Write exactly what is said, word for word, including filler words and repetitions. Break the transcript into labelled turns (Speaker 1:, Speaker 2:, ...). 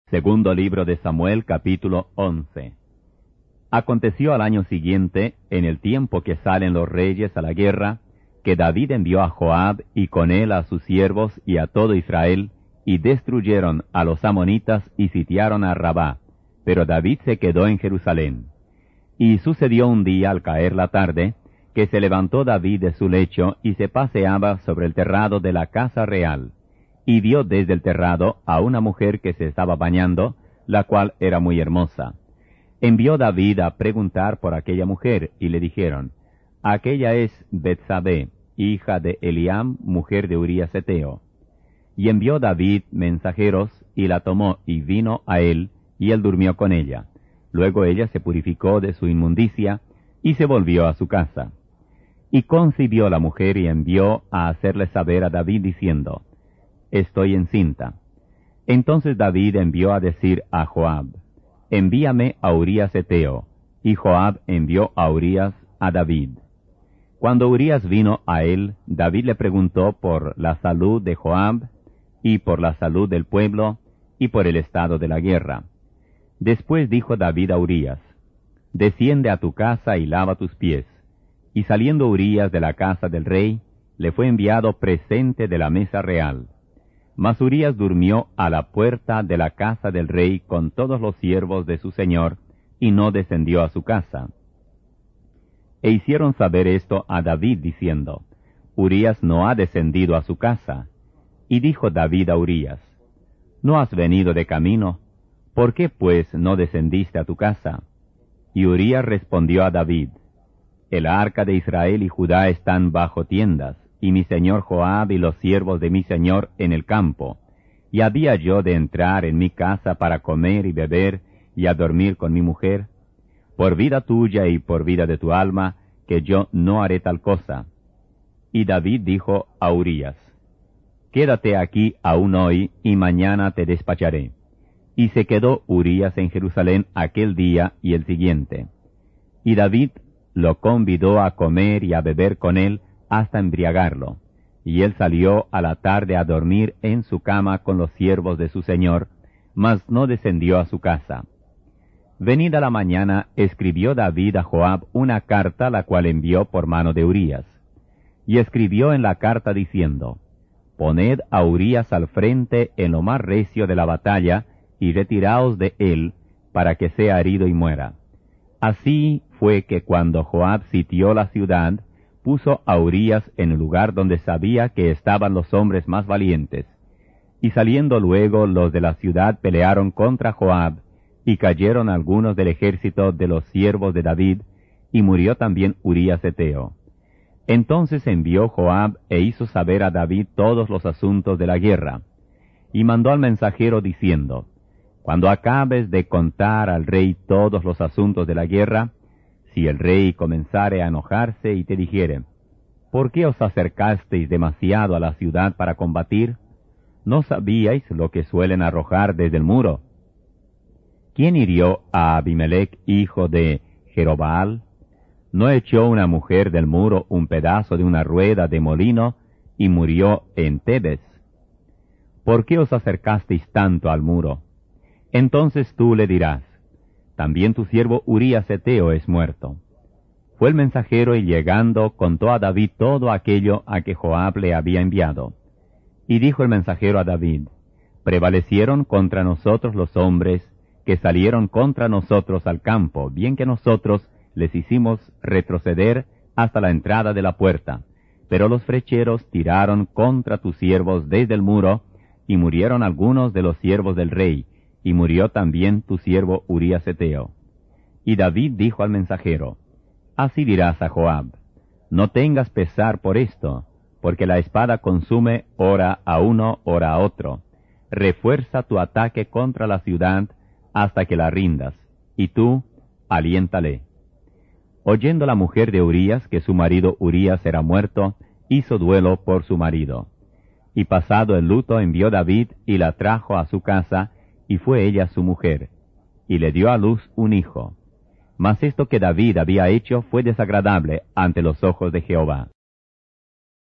Speaker 1: Segundo libro de Samuel, capítulo once. Aconteció al año siguiente, en el tiempo que salen los reyes a la guerra, que David envió a Joab y con él a sus siervos y a todo Israel, y destruyeron a los amonitas y sitiaron a Rabá, pero David se quedó en Jerusalén. Y sucedió un día al caer la tarde, que se levantó David de su lecho y se paseaba sobre el terrado de la casa real, y vio desde el terrado a una mujer que se estaba bañando, la cual era muy hermosa. Envió David a preguntar por aquella mujer, y le dijeron, aquella es Betsabé, hija de Eliam, mujer de Urías Heteo. Y envió David mensajeros, y la tomó, y vino a él, y él durmió con ella. Luego ella se purificó de su inmundicia, y se volvió a su casa. Y concibió la mujer, y envió a hacerle saber a David, diciendo, estoy encinta. Entonces David envió a decir a Joab, envíame a Urías Heteo. Y Joab envió a Urías a David. Cuando Urías vino a él, David le preguntó por la salud de Joab, y por la salud del pueblo, y por el estado de la guerra. Después dijo David a Urías, desciende a tu casa y lava tus pies. Y saliendo Urías de la casa del rey, le fue enviado presente de la mesa real. Mas Urías durmió a la puerta de la casa del rey con todos los siervos de su señor, y no descendió a su casa. E hicieron saber esto a David, diciendo, Urías no ha descendido a su casa. Y dijo David a Urías, ¿no has venido de camino? ¿Por qué pues no descendiste a tu casa? Y Urías respondió a David, el arca de Israel y Judá están bajo tiendas, y mi señor Joab y los siervos de mi señor en el campo, y había yo de entrar en mi casa para comer y beber, y a dormir con mi mujer, por vida tuya y por vida de tu alma, que yo no haré tal cosa. Y David dijo a Urías, quédate aquí aún hoy, y mañana te despacharé. Y se quedó Urías en Jerusalén aquel día y el siguiente. Y David lo convidó a comer y a beber con él, hasta embriagarlo, y él salió a la tarde a dormir en su cama con los siervos de su señor, mas no descendió a su casa. Venida la mañana, escribió David a Joab una carta, la cual envió por mano de Urías. Y escribió en la carta diciendo, poned a Urías al frente en lo más recio de la batalla, y retiraos de él, para que sea herido y muera. Así fue que cuando Joab sitió la ciudad, puso a Urías en el lugar donde sabía que estaban los hombres más valientes. Y saliendo luego los de la ciudad pelearon contra Joab, y cayeron algunos del ejército de los siervos de David, y murió también Urías Heteo. Entonces envió Joab e hizo saber a David todos los asuntos de la guerra, y mandó al mensajero diciendo, cuando acabes de contar al rey todos los asuntos de la guerra, si el rey comenzare a enojarse y te dijere, ¿por qué os acercasteis demasiado a la ciudad para combatir? ¿No sabíais lo que suelen arrojar desde el muro? ¿Quién hirió a Abimelech, hijo de Jerobbaal? ¿No echó una mujer del muro un pedazo de una rueda de molino y murió en Tebes? ¿Por qué os acercasteis tanto al muro? Entonces tú le dirás, también tu siervo Urías Heteo es muerto. Fue el mensajero y llegando contó a David todo aquello a que Joab le había enviado. Y dijo el mensajero a David, prevalecieron contra nosotros los hombres que salieron contra nosotros al campo, bien que nosotros les hicimos retroceder hasta la entrada de la puerta. Pero los flecheros tiraron contra tus siervos desde el muro, y murieron algunos de los siervos del rey, y murió también tu siervo Urías Heteo. Y David dijo al mensajero, así dirás a Joab, no tengas pesar por esto, porque la espada consume ora a uno, ora a otro. Refuerza tu ataque contra la ciudad hasta que la rindas, y tú aliéntale. Oyendo la mujer de Urías que su marido Urías era muerto, hizo duelo por su marido. Y pasado el luto envió David y la trajo a su casa, y fue ella su mujer, y le dio a luz un hijo. Mas esto que David había hecho fue desagradable ante los ojos de Jehová.